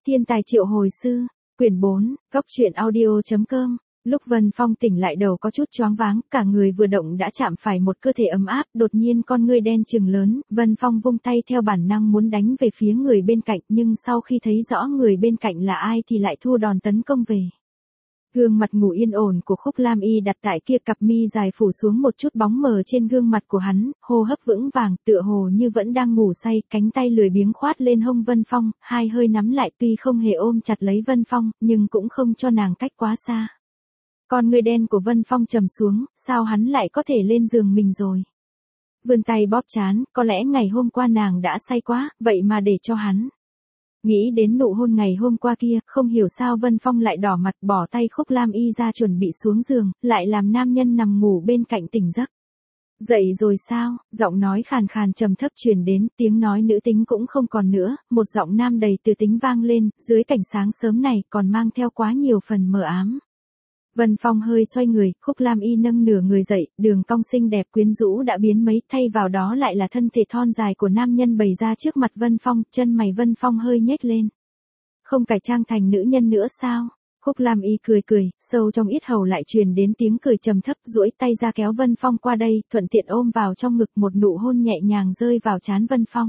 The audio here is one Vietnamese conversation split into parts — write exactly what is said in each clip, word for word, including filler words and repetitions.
Thiên tài triệu hồi sư, quyển bốn, góc truyện audio.com. Lúc Vân Phong tỉnh lại đầu có chút choáng váng, cả người vừa động đã chạm phải một cơ thể ấm áp, đột nhiên con ngươi đen trừng lớn, Vân Phong vung tay theo bản năng muốn đánh về phía người bên cạnh, nhưng sau khi thấy rõ người bên cạnh là ai thì lại thua đòn tấn công về. Gương mặt ngủ yên ổn của Khúc Lam Y đặt tại kia, cặp mi dài phủ xuống một chút bóng mờ trên gương mặt của hắn, hô hấp vững vàng, tựa hồ như vẫn đang ngủ say, cánh tay lười biếng khoát lên hông Vân Phong, hai hơi nắm lại, tuy không hề ôm chặt lấy Vân Phong, nhưng cũng không cho nàng cách quá xa. Con người đen của Vân Phong trầm xuống, sao hắn lại có thể lên giường mình rồi? Vươn tay bóp trán, có lẽ ngày hôm qua nàng đã say quá, vậy mà để cho hắn. Nghĩ đến nụ hôn ngày hôm qua kia, không hiểu sao Vân Phong lại đỏ mặt, bỏ tay Khúc Lam Y ra chuẩn bị xuống giường, lại làm nam nhân nằm ngủ bên cạnh tỉnh giấc. Dậy rồi sao? Giọng nói khàn khàn trầm thấp truyền đến, tiếng nói nữ tính cũng không còn nữa, một giọng nam đầy từ tính vang lên, dưới cảnh sáng sớm này còn mang theo quá nhiều phần mờ ám. Vân Phong hơi xoay người, Khúc Lam Y nâng nửa người dậy, đường cong xinh đẹp quyến rũ đã biến mấy, thay vào đó lại là thân thể thon dài của nam nhân bày ra trước mặt Vân Phong, chân mày Vân Phong hơi nhếch lên. Không cải trang thành nữ nhân nữa sao? Khúc Lam Y cười cười, sâu trong yết hầu lại truyền đến tiếng cười trầm thấp, duỗi tay ra kéo Vân Phong qua đây, thuận tiện ôm vào trong ngực, một nụ hôn nhẹ nhàng rơi vào trán Vân Phong.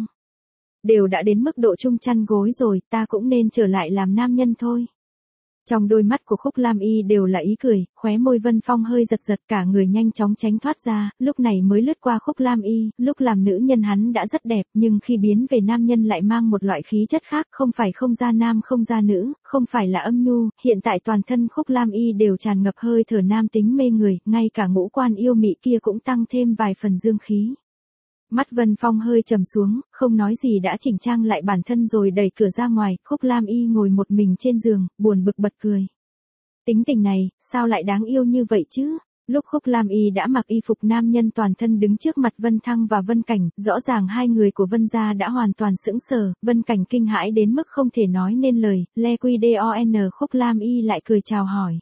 Đều đã đến mức độ chung chăn gối rồi, ta cũng nên trở lại làm nam nhân thôi. Trong đôi mắt của Khúc Lam Y đều là ý cười, khóe môi Vân Phong hơi giật giật, cả người nhanh chóng tránh thoát ra, lúc này mới lướt qua Khúc Lam Y, lúc làm nữ nhân hắn đã rất đẹp, nhưng khi biến về nam nhân lại mang một loại khí chất khác, không phải không ra nam không ra nữ, không phải là âm nhu, hiện tại toàn thân Khúc Lam Y đều tràn ngập hơi thở nam tính mê người, ngay cả ngũ quan yêu mị kia cũng tăng thêm vài phần dương khí. Mắt Vân Phong hơi trầm xuống, không nói gì đã chỉnh trang lại bản thân rồi đẩy cửa ra ngoài, Khúc Lam Y ngồi một mình trên giường, buồn bực bật cười. Tính tình này, sao lại đáng yêu như vậy chứ? Lúc Khúc Lam Y đã mặc y phục nam nhân toàn thân đứng trước mặt Vân Thăng và Vân Cảnh, rõ ràng hai người của Vân gia đã hoàn toàn sững sờ, Vân Cảnh kinh hãi đến mức không thể nói nên lời, le quy don Khúc Lam Y lại cười chào hỏi.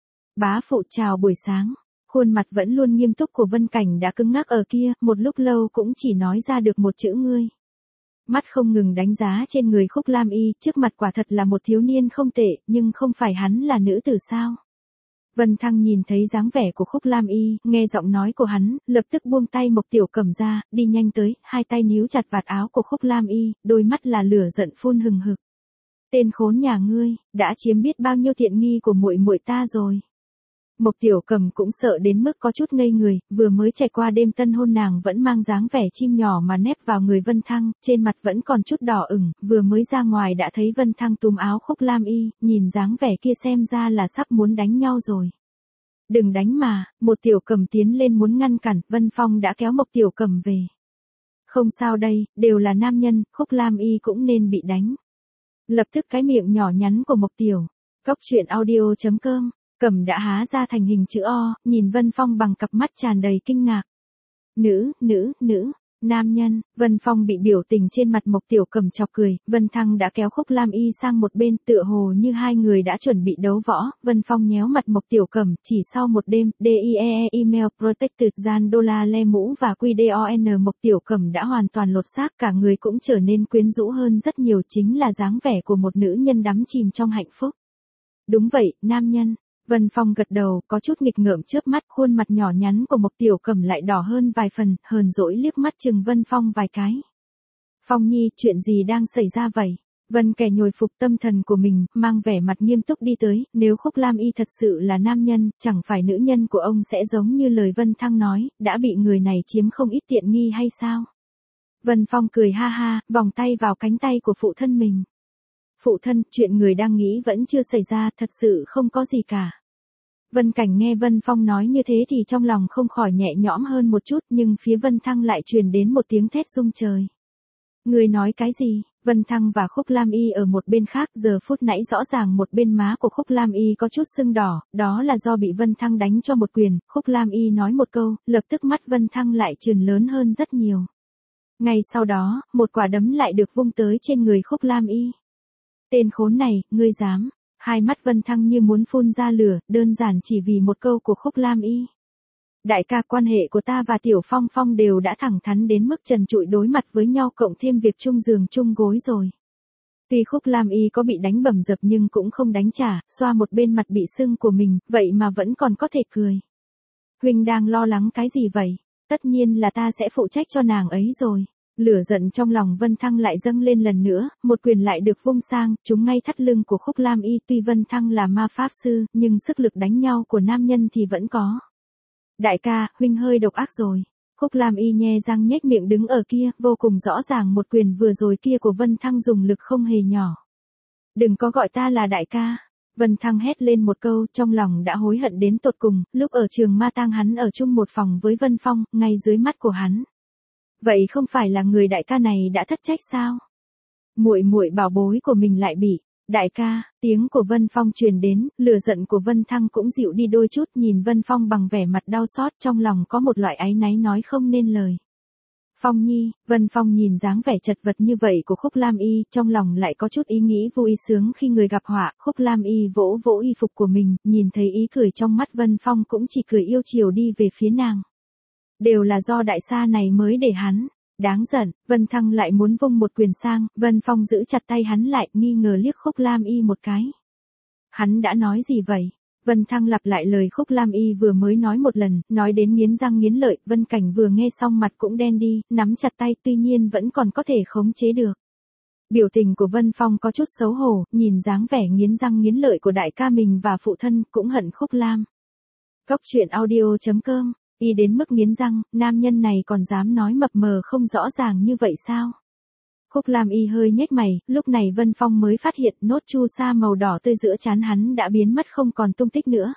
Bá phụ chào buổi sáng. Khuôn mặt vẫn luôn nghiêm túc của Vân Cảnh đã cứng ngắc ở kia, một lúc lâu cũng chỉ nói ra được một chữ ngươi. Mắt không ngừng đánh giá trên người Khúc Lam Y, trước mặt quả thật là một thiếu niên không tệ, nhưng không phải hắn là nữ tử sao? Vân Thăng nhìn thấy dáng vẻ của Khúc Lam Y, nghe giọng nói của hắn, lập tức buông tay Mộc Tiểu Cẩm ra, đi nhanh tới, hai tay níu chặt vạt áo của Khúc Lam Y, đôi mắt là lửa giận phun hừng hực. Tên khốn nhà ngươi, đã chiếm biết bao nhiêu tiện nghi của muội muội ta rồi. Mộc Tiểu Cẩm cũng sợ đến mức có chút ngây người, vừa mới trải qua đêm tân hôn nàng vẫn mang dáng vẻ chim nhỏ mà nép vào người Vân Thăng, trên mặt vẫn còn chút đỏ ửng, vừa mới ra ngoài đã thấy Vân Thăng túm áo Khúc Lam Y, nhìn dáng vẻ kia xem ra là sắp muốn đánh nhau rồi. Đừng đánh mà, một Tiểu Cẩm tiến lên muốn ngăn cản, Vân Phong đã kéo Mộc Tiểu Cẩm về. Không sao đây, đều là nam nhân, Khúc Lam Y cũng nên bị đánh. Lập tức cái miệng nhỏ nhắn của Mộc Tiểu, góc truyện audio.com. Cẩm đã há ra thành hình chữ O, nhìn Vân Phong bằng cặp mắt tràn đầy kinh ngạc. Nữ, nữ, nữ, nam nhân, Vân Phong bị biểu tình trên mặt Mộc Tiểu Cẩm chọc cười, Vân Thăng đã kéo Khúc Lam Y sang một bên, tựa hồ như hai người đã chuẩn bị đấu võ, Vân Phong nhéo mặt Mộc Tiểu Cẩm, chỉ sau một đêm, DIE email protected gian đô la le mũ và quy don Mộc Tiểu Cẩm đã hoàn toàn lột xác, cả người cũng trở nên quyến rũ hơn rất nhiều, chính là dáng vẻ của một nữ nhân đắm chìm trong hạnh phúc. Đúng vậy, nam nhân. Vân Phong gật đầu, có chút nghịch ngợm chớp mắt, khuôn mặt nhỏ nhắn của Mộc Tiểu Cẩm lại đỏ hơn vài phần, hờn dỗi liếc mắt chừng Vân Phong vài cái. Phong Nhi, chuyện gì đang xảy ra vậy? Vân Kẻ nhồi phục tâm thần của mình, mang vẻ mặt nghiêm túc đi tới, nếu Khúc Lam Y thật sự là nam nhân, chẳng phải nữ nhân của ông sẽ giống như lời Vân Thăng nói, đã bị người này chiếm không ít tiện nghi hay sao? Vân Phong cười ha ha, vòng tay vào cánh tay của phụ thân mình. Phụ thân, chuyện người đang nghĩ vẫn chưa xảy ra, thật sự không có gì cả. Vân Cảnh nghe Vân Phong nói như thế thì trong lòng không khỏi nhẹ nhõm hơn một chút, nhưng phía Vân Thăng lại truyền đến một tiếng thét rung trời. Người nói cái gì? Vân Thăng và Khúc Lam Y ở một bên khác, giờ phút nãy rõ ràng một bên má của Khúc Lam Y có chút sưng đỏ, đó là do bị Vân Thăng đánh cho một quyền, Khúc Lam Y nói một câu, lập tức mắt Vân Thăng lại trừng lớn hơn rất nhiều. Ngay sau đó, một quả đấm lại được vung tới trên người Khúc Lam Y. Tên khốn này, ngươi dám. Hai mắt Vân Thăng như muốn phun ra lửa, đơn giản chỉ vì một câu của Khúc Lam Y. Đại ca, quan hệ của ta và Tiểu Phong Phong đều đã thẳng thắn đến mức trần trụi đối mặt với nhau, cộng thêm việc chung giường chung gối rồi. Tuy Khúc Lam Y có bị đánh bầm dập nhưng cũng không đánh trả, xoa một bên mặt bị sưng của mình, vậy mà vẫn còn có thể cười. Huynh đang lo lắng cái gì vậy? Tất nhiên là ta sẽ phụ trách cho nàng ấy rồi. Lửa giận trong lòng Vân Thăng lại dâng lên lần nữa, một quyền lại được vung sang, trúng ngay thắt lưng của Khúc Lam Y. Tuy Vân Thăng là ma pháp sư, nhưng sức lực đánh nhau của nam nhân thì vẫn có. Đại ca, huynh hơi độc ác rồi. Khúc Lam Y nhe răng nhếch miệng đứng ở kia, vô cùng rõ ràng một quyền vừa rồi kia của Vân Thăng dùng lực không hề nhỏ. Đừng có gọi ta là đại ca. Vân Thăng hét lên một câu, trong lòng đã hối hận đến tột cùng, lúc ở trường ma tang hắn ở chung một phòng với Vân Phong, ngay dưới mắt của hắn. Vậy không phải là người đại ca này đã thất trách sao? Muội muội bảo bối của mình lại bị, đại ca, tiếng của Vân Phong truyền đến, lửa giận của Vân Thăng cũng dịu đi đôi chút, nhìn Vân Phong bằng vẻ mặt đau xót, trong lòng có một loại áy náy nói không nên lời. Phong Nhi, Vân Phong nhìn dáng vẻ chật vật như vậy của Khúc Lam Y, trong lòng lại có chút ý nghĩ vui sướng khi người gặp họa. Khúc Lam Y vỗ vỗ y phục của mình, nhìn thấy ý cười trong mắt Vân Phong cũng chỉ cười yêu chiều đi về phía nàng. Đều là do đại sa này mới để hắn. Đáng giận, Vân Thăng lại muốn vung một quyền sang, Vân Phong giữ chặt tay hắn lại, nghi ngờ liếc Khúc Lam Y một cái. Hắn đã nói gì vậy? Vân Thăng lặp lại lời Khúc Lam Y vừa mới nói một lần, nói đến nghiến răng nghiến lợi, Vân Cảnh vừa nghe xong mặt cũng đen đi, nắm chặt tay, tuy nhiên vẫn còn có thể khống chế được. Biểu tình của Vân Phong có chút xấu hổ, nhìn dáng vẻ nghiến răng nghiến lợi của đại ca mình và phụ thân, cũng hận Khúc Lam. Cốc truyện audio chấm com, y đến mức nghiến răng, nam nhân này còn dám nói mập mờ không rõ ràng như vậy sao? Khúc Lam Y hơi nhếch mày, lúc này Vân Phong mới phát hiện nốt chu sa màu đỏ tươi giữa trán hắn đã biến mất không còn tung tích nữa.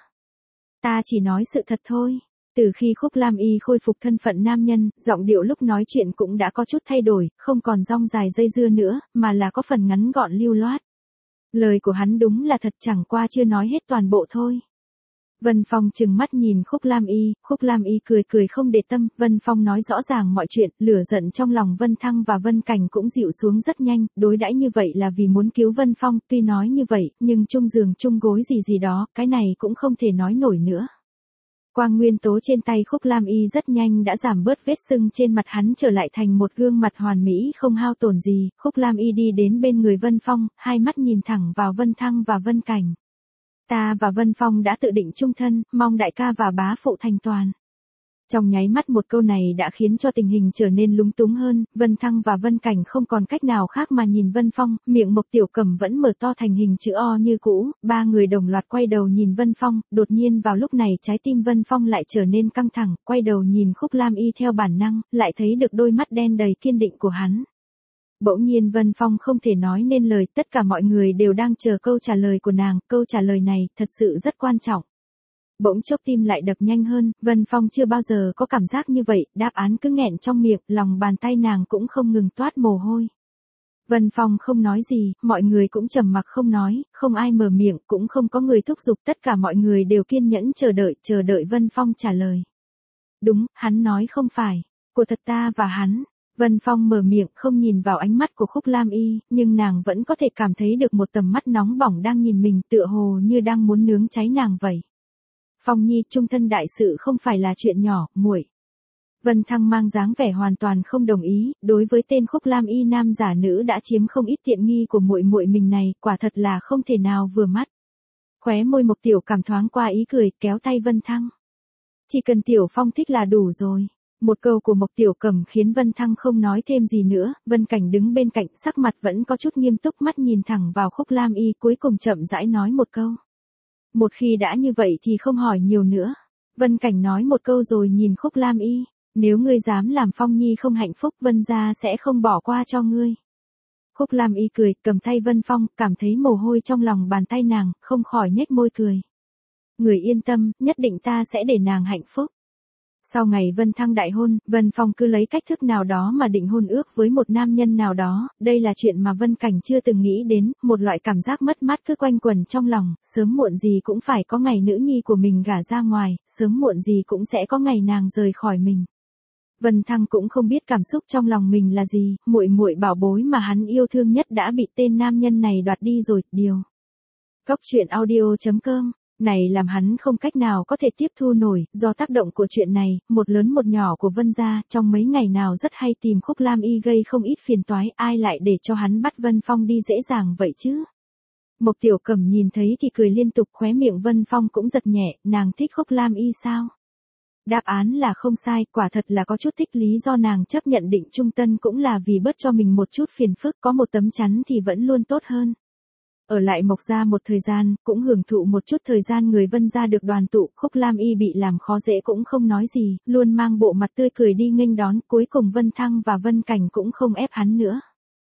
Ta chỉ nói sự thật thôi. Từ khi Khúc Lam Y khôi phục thân phận nam nhân, giọng điệu lúc nói chuyện cũng đã có chút thay đổi, không còn rong dài dây dưa nữa, mà là có phần ngắn gọn lưu loát. Lời của hắn đúng là thật, chẳng qua chưa nói hết toàn bộ thôi. Vân Phong trừng mắt nhìn Khúc Lam Y, Khúc Lam Y cười cười không để tâm, Vân Phong nói rõ ràng mọi chuyện, lửa giận trong lòng Vân Thăng và Vân Cảnh cũng dịu xuống rất nhanh, đối đãi như vậy là vì muốn cứu Vân Phong, tuy nói như vậy, nhưng chung giường chung gối gì gì đó, cái này cũng không thể nói nổi nữa. Quang nguyên tố trên tay Khúc Lam Y rất nhanh đã giảm bớt vết sưng trên mặt hắn, trở lại thành một gương mặt hoàn mỹ không hao tổn gì. Khúc Lam Y đi đến bên người Vân Phong, hai mắt nhìn thẳng vào Vân Thăng và Vân Cảnh. Ta và Vân Phong đã tự định chung thân, mong đại ca và bá phụ thành toàn. Trong nháy mắt một câu này đã khiến cho tình hình trở nên lúng túng hơn, Vân Thăng và Vân Cảnh không còn cách nào khác mà nhìn Vân Phong, miệng Mộc Tiểu Cẩm vẫn mở to thành hình chữ O như cũ, ba người đồng loạt quay đầu nhìn Vân Phong, đột nhiên vào lúc này trái tim Vân Phong lại trở nên căng thẳng, quay đầu nhìn Khúc Lam Y theo bản năng, lại thấy được đôi mắt đen đầy kiên định của hắn. Bỗng nhiên Vân Phong không thể nói nên lời, tất cả mọi người đều đang chờ câu trả lời của nàng, câu trả lời này thật sự rất quan trọng. Bỗng chốc tim lại đập nhanh hơn, Vân Phong chưa bao giờ có cảm giác như vậy, đáp án cứ nghẹn trong miệng, lòng bàn tay nàng cũng không ngừng toát mồ hôi. Vân Phong không nói gì, mọi người cũng trầm mặc không nói, không ai mở miệng, cũng không có người thúc giục, tất cả mọi người đều kiên nhẫn chờ đợi, chờ đợi Vân Phong trả lời. Đúng, hắn nói không phải, của thật ta và hắn. Vân Phong mở miệng không nhìn vào ánh mắt của Khúc Lam Y, nhưng nàng vẫn có thể cảm thấy được một tầm mắt nóng bỏng đang nhìn mình, tựa hồ như đang muốn nướng cháy nàng vậy. Phong Nhi, chung thân đại sự không phải là chuyện nhỏ, muội. Vân Thăng mang dáng vẻ hoàn toàn không đồng ý, đối với tên Khúc Lam Y nam giả nữ đã chiếm không ít tiện nghi của muội muội mình này, quả thật là không thể nào vừa mắt. Khóe môi Mộc Tiểu Cảm thoáng qua ý cười, kéo tay Vân Thăng. Chỉ cần Tiểu Phong thích là đủ rồi. Một câu của Mộc Tiểu Cẩm khiến Vân Thăng không nói thêm gì nữa, Vân Cảnh đứng bên cạnh, sắc mặt vẫn có chút nghiêm túc, mắt nhìn thẳng vào Khúc Lam Y, cuối cùng chậm rãi nói một câu. Một khi đã như vậy thì không hỏi nhiều nữa. Vân Cảnh nói một câu rồi nhìn Khúc Lam Y, nếu ngươi dám làm Phong Nhi không hạnh phúc, Vân gia sẽ không bỏ qua cho ngươi. Khúc Lam Y cười, cầm tay Vân Phong, cảm thấy mồ hôi trong lòng bàn tay nàng, không khỏi nhếch môi cười. Người yên tâm, nhất định ta sẽ để nàng hạnh phúc. Sau ngày Vân Thăng đại hôn, Vân Phong cứ lấy cách thức nào đó mà định hôn ước với một nam nhân nào đó, đây là chuyện mà Vân Cảnh chưa từng nghĩ đến, một loại cảm giác mất mát cứ quanh quẩn trong lòng, sớm muộn gì cũng phải có ngày nữ nhi của mình gả ra ngoài, sớm muộn gì cũng sẽ có ngày nàng rời khỏi mình. Vân Thăng cũng không biết cảm xúc trong lòng mình là gì, muội muội bảo bối mà hắn yêu thương nhất đã bị tên nam nhân này đoạt đi rồi, điều. Cốc truyện audio chấm com Này làm hắn không cách nào có thể tiếp thu nổi, do tác động của chuyện này, một lớn một nhỏ của Vân gia, trong mấy ngày nào rất hay tìm Khúc Lam Y gây không ít phiền toái, ai lại để cho hắn bắt Vân Phong đi dễ dàng vậy chứ? Mộc Tiểu Cẩm nhìn thấy thì cười liên tục, khóe miệng Vân Phong cũng giật nhẹ, nàng thích Khúc Lam Y sao? Đáp án là không sai, quả thật là có chút thích, lý do nàng chấp nhận Định Trung Tân cũng là vì bớt cho mình một chút phiền phức, có một tấm chắn thì vẫn luôn tốt hơn. Ở lại Mộc gia một thời gian, cũng hưởng thụ một chút thời gian người Vân gia được đoàn tụ, Khúc Lam Y bị làm khó dễ cũng không nói gì, luôn mang bộ mặt tươi cười đi nghênh đón, cuối cùng Vân Thăng và Vân Cảnh cũng không ép hắn nữa.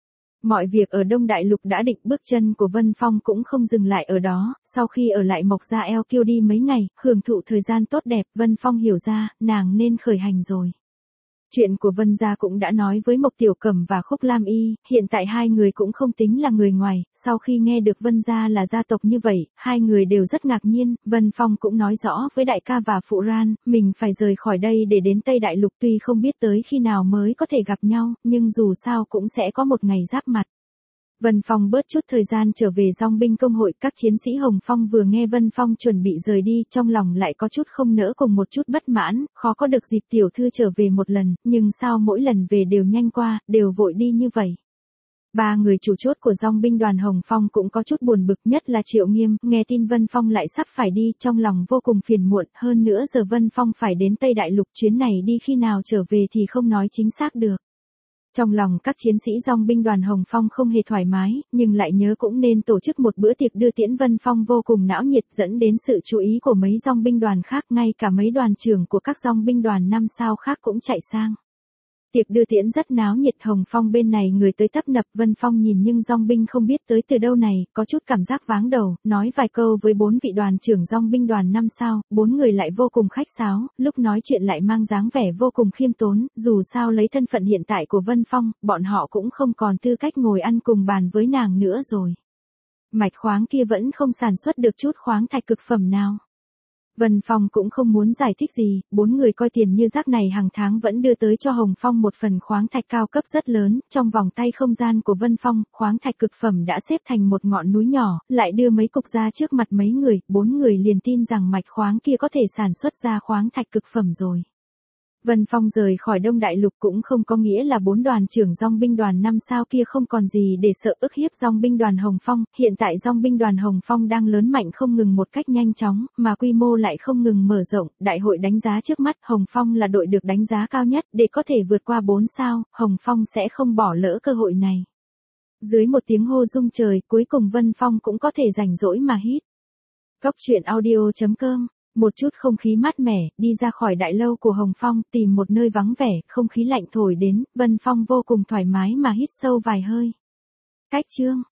Mọi việc ở Đông Đại Lục đã định, bước chân của Vân Phong cũng không dừng lại ở đó, sau khi ở lại Mộc gia eo kiêu đi mấy ngày, hưởng thụ thời gian tốt đẹp, Vân Phong hiểu ra, nàng nên khởi hành rồi. Chuyện của Vân gia cũng đã nói với Mộc Tiểu Cẩm và Khúc Lam Y, hiện tại hai người cũng không tính là người ngoài, sau khi nghe được Vân gia là gia tộc như vậy, hai người đều rất ngạc nhiên, Vân Phong cũng nói rõ với đại ca và phụ Ran, mình phải rời khỏi đây để đến Tây Đại Lục, tuy không biết tới khi nào mới có thể gặp nhau, nhưng dù sao cũng sẽ có một ngày giáp mặt. Vân Phong bớt chút thời gian trở về dòng binh công hội, các chiến sĩ Hồng Phong vừa nghe Vân Phong chuẩn bị rời đi, trong lòng lại có chút không nỡ cùng một chút bất mãn, khó có được dịp tiểu thư trở về một lần, nhưng sao mỗi lần về đều nhanh qua, đều vội đi như vậy. Ba người chủ chốt của dòng binh đoàn Hồng Phong cũng có chút buồn bực, nhất là Triệu Nghiêm, nghe tin Vân Phong lại sắp phải đi, trong lòng vô cùng phiền muộn, hơn nữa giờ Vân Phong phải đến Tây Đại Lục, chuyến này đi khi nào trở về thì không nói chính xác được. Trong lòng các chiến sĩ dòng binh đoàn Hồng Phong không hề thoải mái, nhưng lại nhớ cũng nên tổ chức một bữa tiệc đưa tiễn Vân Phong vô cùng náo nhiệt, dẫn đến sự chú ý của mấy dòng binh đoàn khác, ngay cả mấy đoàn trưởng của các dòng binh đoàn năm sao khác cũng chạy sang. Tiệc đưa tiễn rất náo nhiệt, Hồng Phong bên này người tới tấp nập, Vân Phong nhìn nhưng dòng binh không biết tới từ đâu này, có chút cảm giác váng đầu, nói vài câu với bốn vị đoàn trưởng dòng binh đoàn năm sao, bốn người lại vô cùng khách sáo, lúc nói chuyện lại mang dáng vẻ vô cùng khiêm tốn, dù sao lấy thân phận hiện tại của Vân Phong, bọn họ cũng không còn tư cách ngồi ăn cùng bàn với nàng nữa rồi. Mạch khoáng kia vẫn không sản xuất được chút khoáng thạch cực phẩm nào. Vân Phong cũng không muốn giải thích gì, bốn người coi tiền như rác này hàng tháng vẫn đưa tới cho Hồng Phong một phần khoáng thạch cao cấp rất lớn, trong vòng tay không gian của Vân Phong, khoáng thạch cực phẩm đã xếp thành một ngọn núi nhỏ, lại đưa mấy cục ra trước mặt mấy người, bốn người liền tin rằng mạch khoáng kia có thể sản xuất ra khoáng thạch cực phẩm rồi. Vân Phong rời khỏi Đông Đại Lục cũng không có nghĩa là bốn đoàn trưởng dòng binh đoàn năm sao kia không còn gì để sợ, ức hiếp dòng binh đoàn Hồng Phong, hiện tại dòng binh đoàn Hồng Phong đang lớn mạnh không ngừng một cách nhanh chóng, mà quy mô lại không ngừng mở rộng, đại hội đánh giá trước mắt, Hồng Phong là đội được đánh giá cao nhất, để có thể vượt qua bốn sao, Hồng Phong sẽ không bỏ lỡ cơ hội này. Dưới một tiếng hô rung trời, cuối cùng Vân Phong cũng có thể rảnh rỗi mà hít. Góc truyện audio chấm com. Một chút không khí mát mẻ, đi ra khỏi đại lâu của Hồng Phong, tìm một nơi vắng vẻ, không khí lạnh thổi đến, Vân Phong vô cùng thoải mái mà hít sâu vài hơi. Cách chương